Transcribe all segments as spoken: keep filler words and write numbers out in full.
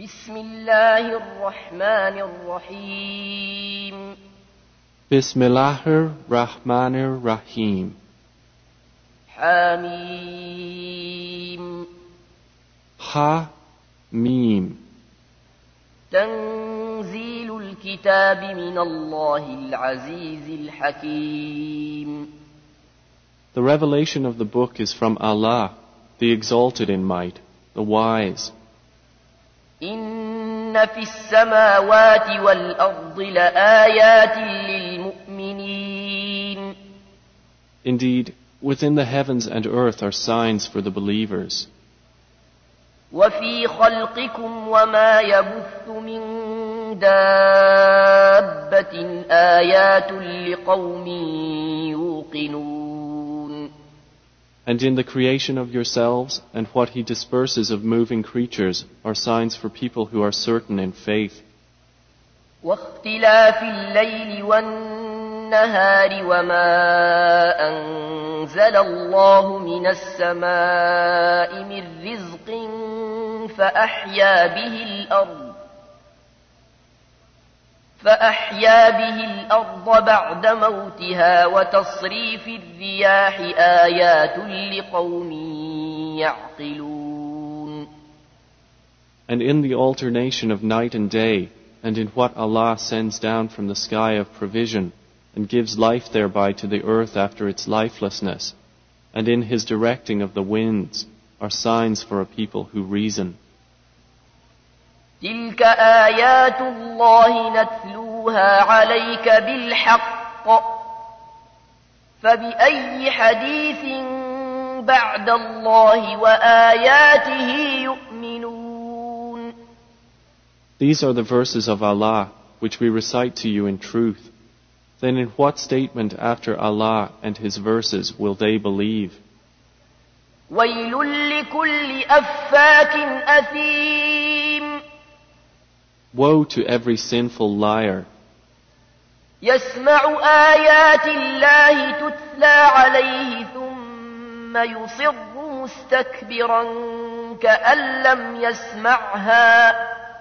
بسم الله الرحمن الرحيم Bismillahir Rahmanir Rahim. حميم Ha Mim. تنزيل الكتاب من الله العزيز الحكيم. The revelation of the book is from Allah, the exalted in might, the wise. إن في السماوات والأرض لآيات للمؤمنين. Indeed, within the heavens and earth are signs for the believers. وفي خلقكم وما يبث من دابة آيات لقوم يوقنون. And in the creation of yourselves and what He disperses of moving creatures are signs for people who are certain in faith. واختلاف الليل والنهار وما أنزل الله من السماء من رزق فأحيا به الأرض فأحيا به الأرض بعد موتها وتصريف الرياح آيات لقوم يعقلون. And in the alternation of night and day, and in what Allah sends down from the sky of provision, and gives life thereby to the earth after its lifelessness, and in His directing of the winds, are signs for a people who reason. تلك آيات الله نتلوها عليك بالحق فبأي حديث بعد الله وآياته يؤمنون. These are the verses of Allah, which we recite to you in truth. Then in what statement after Allah and His verses will they believe? ويل لكل أفاك أثيم. Woe to every sinful liar, يسمع آيات الله تتلى عليه ثم يصر مستكبرا كأن لم يسمعها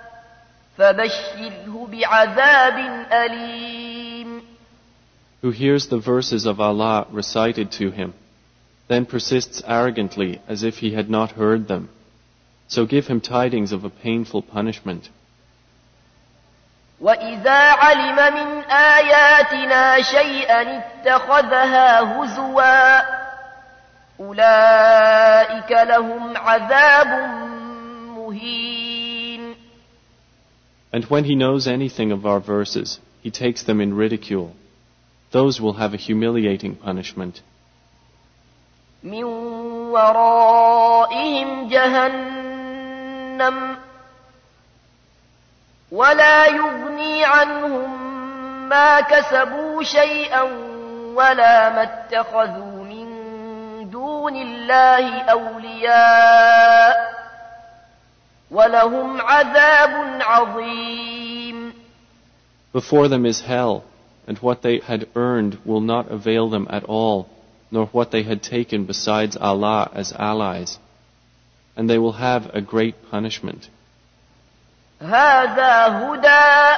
فبشره بعذاب أليم. who hears the verses of Allah recited to him, then persists arrogantly as if he had not heard them. So give him tidings of a painful punishment. وَإِذَا عَلِمَ مِنْ آيَاتِنَا شَيْئًا اتَّخَذَهَا هُزُوًا أُولَئِكَ لَهُمْ عَذَابٌ مُهِينٌ. And when he knows anything of our verses, he takes them in ridicule. Those will have a humiliating punishment. مِنْ وَرَائِهِمْ جَهَنَّمُ ولا يغني عنهم ما كسبوا شيئا ولا ما اتخذوا من دون الله أولياء ولهم عذاب عظيم. Before them is hell, and what they had earned will not avail them at all, nor what they had taken besides Allah as allies, and they will have a great punishment. هذا هدى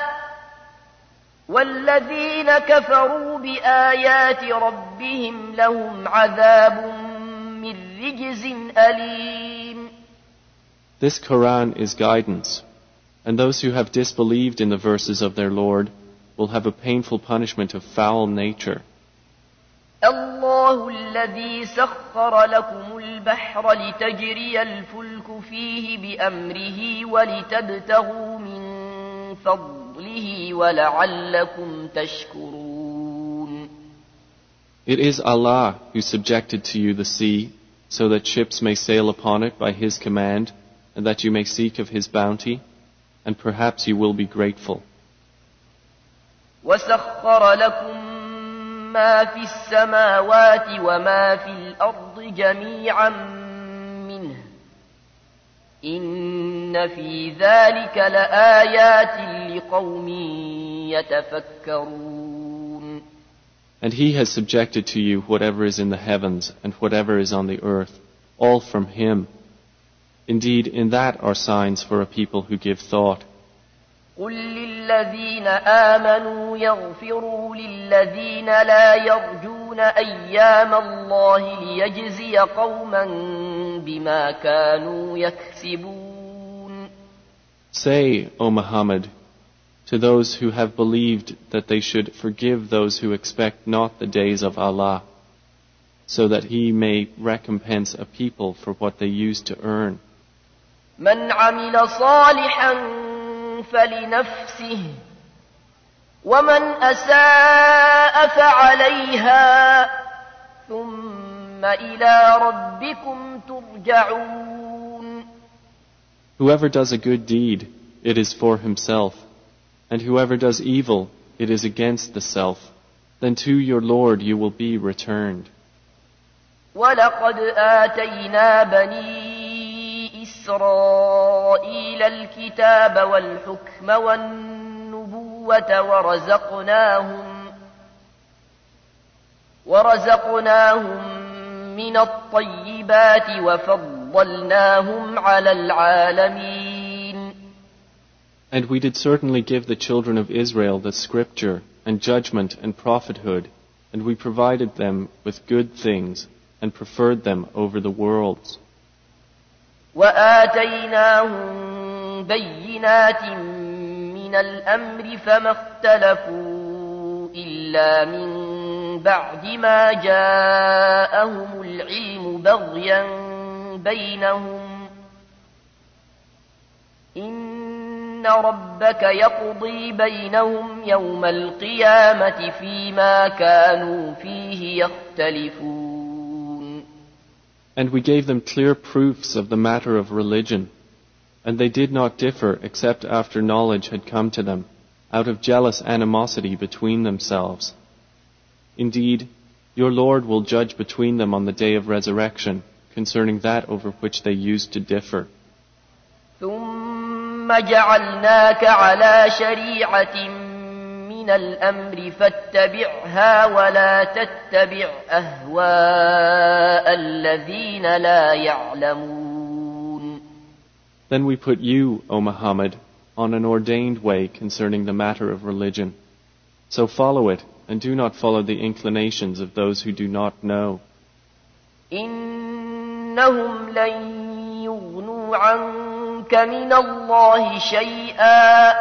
والذين كفروا بآيات ربهم لهم عذاب من رجز أليم. This Quran is guidance, and those who have disbelieved in the verses of their Lord will have a painful punishment of foul nature. الله الذي سخر لكم البحر لتجري الفلك فيه بأمره ولتبتغوا من فضله ولعلكم تشكرون. It is Allah who subjected to you the sea, so that ships may sail upon it by His command, and that you may seek of His bounty, and perhaps you will be grateful. وسخر لكم ما في السماوات وما في الأرض جميعا منه إن في ذلك لآيات لقوم يتفكرون. And He has subjected to you whatever is in the heavens and whatever is on the earth, all from Him. Indeed, in that are signs for a people who give thought. قل للذين آمنوا يغفروا للذين لا يرجون أيام الله ليجزي قوما بما كانوا يكسبون. Say, O Muhammad, to those who have believed that they should forgive those who expect not the days of Allah, so that He may recompense a people for what they used to earn. من عمل صالحا فلنفسه ومن أساء فعليها ثم إلى ربكم ترجعون. Whoever does a good deed, it is for himself, and whoever does evil, it is against the self. Then to your Lord you will be returned. ولقد آتينا بني إسرائيل الكتاب والحكم والنبوة ورزقناهم ورزقناهم من الطيبات وفضلناهم على العالمين. And we did certainly give the children of Israel the scripture and judgment and prophethood, and we provided them with good things and preferred them over the worlds. وآتيناهم بينات من الأمر فما اختلفوا إلا من بعد ما جاءهم العلم بغيا بينهم إن ربك يقضي بينهم يوم القيامة فيما كانوا فيه يختلفون. And we gave them clear proofs of the matter of religion, and they did not differ except after knowledge had come to them, out of jealous animosity between themselves. Indeed, your Lord will judge between them on the day of resurrection concerning that over which they used to differ. ثم جعلناك على شريعة من الأمر فاتبعها ولا تتبع أهواء الذين لا يعلمون. Then we put you, O Muhammad, on an ordained way concerning the matter of religion. So follow it, and do not follow the inclinations of those who do not know. إنهم لن يغنوا عنك من الله شيئا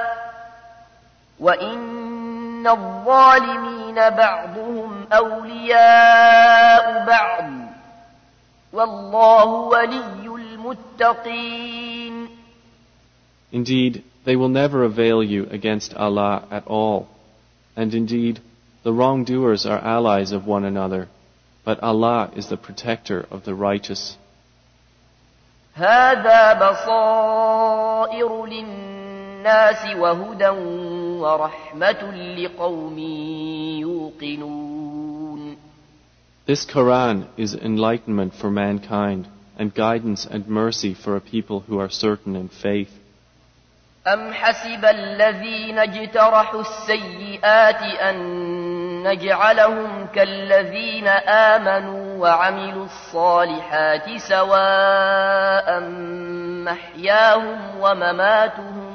وإن الظالمين بعضهم أولياء بعض والله ولي المتقين. Indeed, they will never avail you against Allah at all. And indeed, the wrongdoers are allies of one another, but Allah is the protector of the righteous. هذا بصائر للناس وهدى ورحمة لقوم يوقنون. This Quran is enlightenment for mankind and guidance and mercy for a people who are certain in faith. أم حسب الذين اجترحوا السيئات أن نجعلهم كالذين آمنوا وعملوا الصالحات سواء محياهم ومماتهم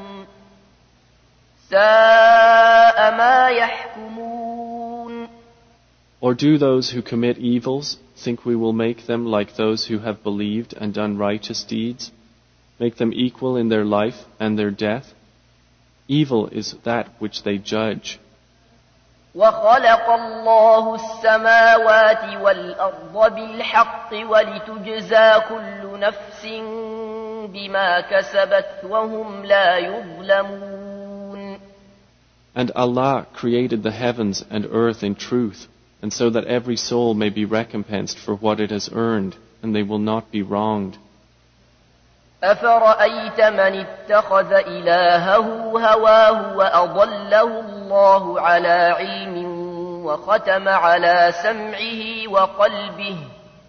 ساء ما يحكمون. Or do those who commit evils think we will make them like those who have believed and done righteous deeds? Make them equal in their life and their death? Evil is that which they judge. وخلق الله السماوات والأرض بالحق ولتجزى كل نفس بما كسبت وهم لا يظلمون. And Allah created the heavens and earth in truth, and so that every soul may be recompensed for what it has earned, and they will not be wronged. أفرأيت من اتخذ إلهه هواه وأضله الله على علم وختم على سمعه وقلبه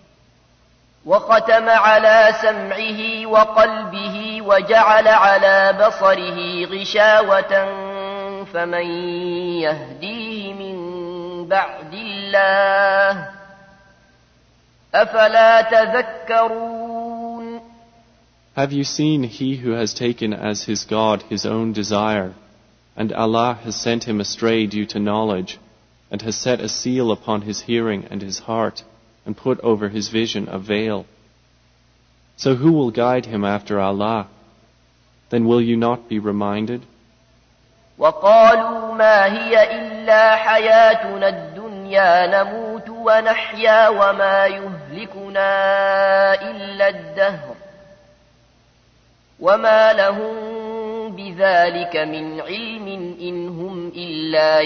وختم على سمعه وقلبه وجعل على بصره غشاوة فمن يهديه من بعد الله أفلا تذكرون. Have you seen he who has taken as his God his own desire, and Allah has sent him astray due to knowledge, and has set a seal upon his hearing and his heart, and put over his vision a veil? So who will guide him after Allah? Then will you not be reminded? وقالوا ما هي إلا حياتنا الدنيا نموت ونحيا وما يهلكنا إلا الدهر وما لهم بذلك من علم إن هم إلا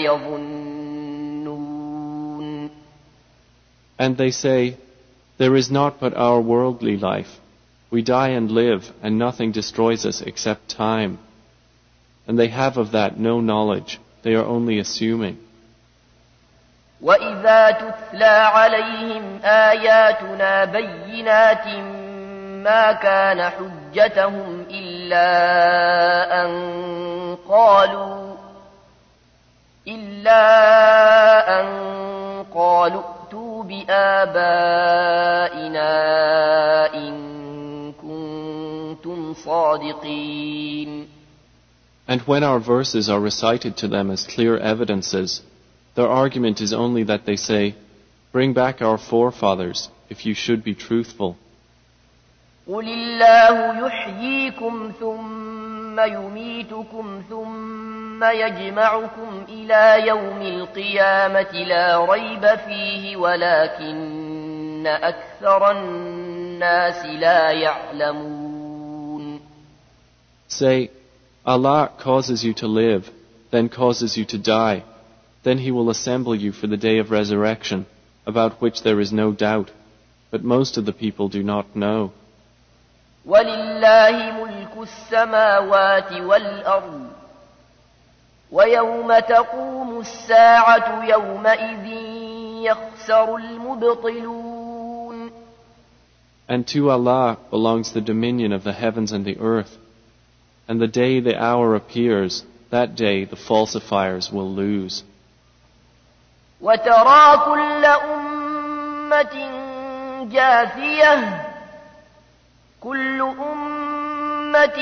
يظنون. And they say, there is naught but our worldly life. We die and live, and nothing destroys us except time. And they have of that no knowledge. They are only assuming. وَإِذَا تُتْلَى عَلَيْهِمْ آيَاتُنَا بَيِّنَاتٍ مَا كَانَ حُجَّتَهُمْ إِلَّا أَن قَالُوا إِلَّا أَن قَالُوا ائْتُوا بِآبَائِنَا إِن كُنتُمْ صَادِقِينَ. And when our verses are recited to them as clear evidences, their argument is only that they say, bring back our forefathers, if you should be truthful. قُلِ اللَّهُ يُحْيِيكُمْ ثُمَّ يُمِيتُكُمْ ثُمَّ يَجْمَعُكُمْ إِلَى يَوْمِ الْقِيَامَةِ لَا رَيْبَ فِيهِ وَلَكِنَّ أَكْثَرَ النَّاسِ لَا يَعْلَمُونَ. Say, Allah causes you to live, then causes you to die. Then He will assemble you for the day of resurrection, about which there is no doubt. But most of the people do not know. وَلِلَّهِ مُلْكُ السَّمَاوَاتِ وَالْأَرْضِ وَيَوْمَ تَقُومُ السَّاعَةُ يَوْمَئِذٍ يَخْسَرُ الْمُبْطِلُونَ. And to Allah belongs the dominion of the heavens and the earth. And the day the hour appears, that day the falsifiers will lose. وَتَرَى كُلَّ أُمَّةٍ جَاثِيَةً كُلُّ أُمَّةٍ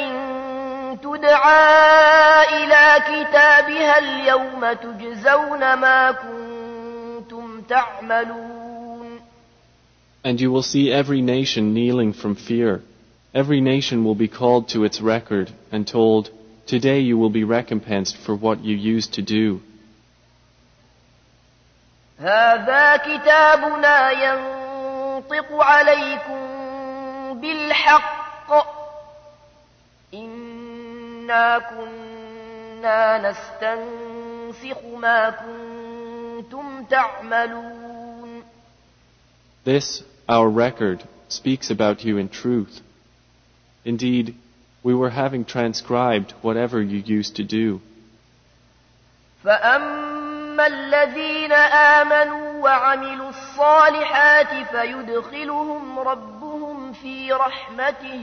تُدْعَى إِلَى كِتَابِهَا الْيَوْمَ تُجْزَوْنَ مَا كُنتُمْ تَعْمَلُونَ. And you will see every nation kneeling from fear. Every nation will be called to its record and told, today you will be recompensed for what you used to do. هذا كتابنا ينطق عليكم بالحق إنا كنا نستنسخ ما كنتم تعملون. This, our record, speaks about you in truth. Indeed, we were having transcribed whatever you used to do. فَأَمَّا الَّذِينَ آمَنُوا وَعَمِلُوا الصَّالِحَاتِ فَيُدْخِلُهُمْ رَبُّهُمْ فِي رَحْمَتِهِ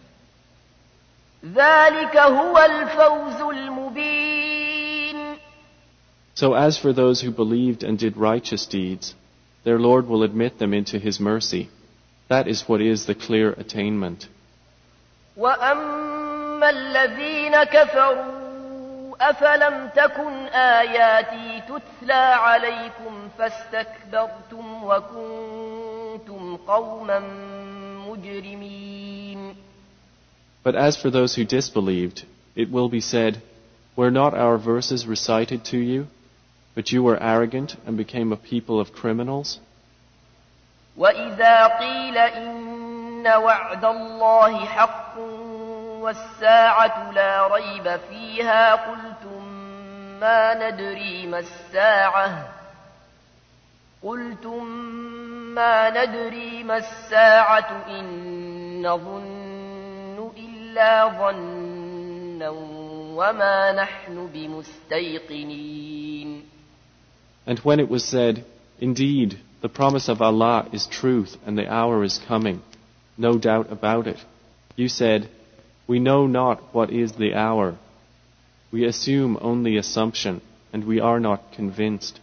ذَلِكَ هُوَ الْفَوْزُ الْمُبِينُ. So as for those who believed and did righteous deeds, their Lord will admit them into His mercy. That is what is the clear attainment. وَأَمَّا الَّذِينَ كَفَرُوا أَفَلَمْ تَكُنْ آيَاتِي تُتْلَى عَلَيْكُمْ فَاسْتَكْبَرْتُمْ وَكُنْتُمْ قَوْمًا مُجْرِمِينَ. But as for those who disbelieved, it will be said, were not our verses recited to you, but you were arrogant and became a people of criminals? وَإِذَا قِيلَ إِنَّ وَعْدَ اللَّهِ حَقٌّ وَالسَّاعَةُ لَا رَيْبَ فِيهَا قُلْتُمْ مَا نَدْرِي مَا السَّاعَةُ قُلْتُمْ مَا نَدْرِي مَا السَّاعَةُ إِن نَّظُنُّ إِلَّا ظَنًّا وَمَا نَحْنُ بِمُسْتَيْقِنِينَ. And when it was said, indeed, the promise of Allah is truth and the hour is coming, no doubt about it, you said, we know not what is the hour. We assume only assumption, and we are not convinced.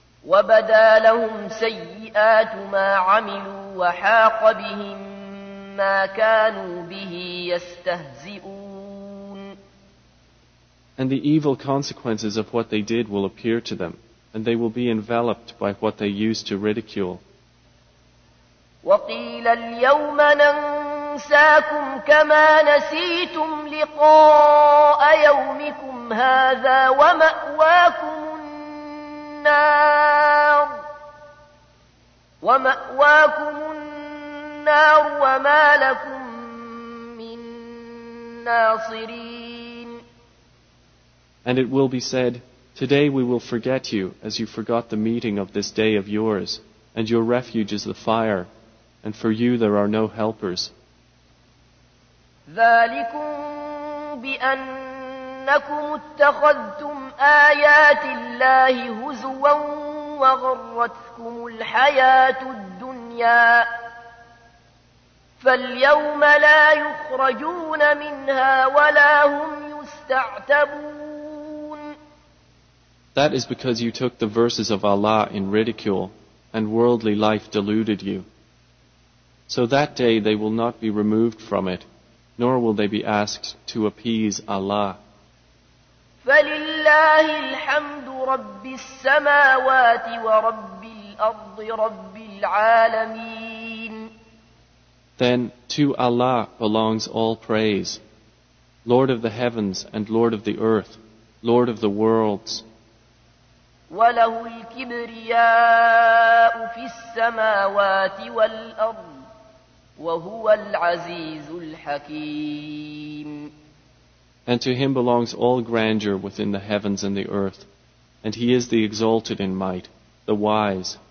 وَبَدَا لَهُمْ سَيِّئَاتُ مَا عَمِلُوا وَحَاقَ بِهِم ما كانوا به يستهزئون. And the evil consequences of what they did will appear to them, and they will be enveloped by what they used to ridicule. وقيل اليوم ننساكم كما نسيتم لقاء يومكم هذا ومأواكم النار ومأواكم النار وما لكم من ناصرين. And it will be said, today we will forget you as you forgot the meeting of this day of yours, and your refuge is the fire, and for you there are no helpers. ذلكم بأنكم اتخذتم آيات الله هزوا وغرتكم الحياة الدنيا فاليوم لا يخرجون منها ولا هم يستعتبون. That is because you took the verses of Allah in ridicule, and worldly life deluded you. So that day they will not be removed from it, nor will they be asked to appease Allah. فَلِلَّهِ الْحَمْدُ رَبِّ السَّمَاوَاتِ وَرَبِّ الْأَرْضِ رَبِّ الْعَالَمِينَ. Then to Allah belongs all praise, Lord of the heavens and Lord of the earth, Lord of the worlds. وَلَهُ الْكِبْرِيَاءُ فِي السَّمَاوَاتِ وَالْأَرْضِ وَهُوَ الْعَزِيزُ الْحَكِيمُ. And to him belongs all grandeur within the heavens and the earth, and he is the exalted in might, the wise.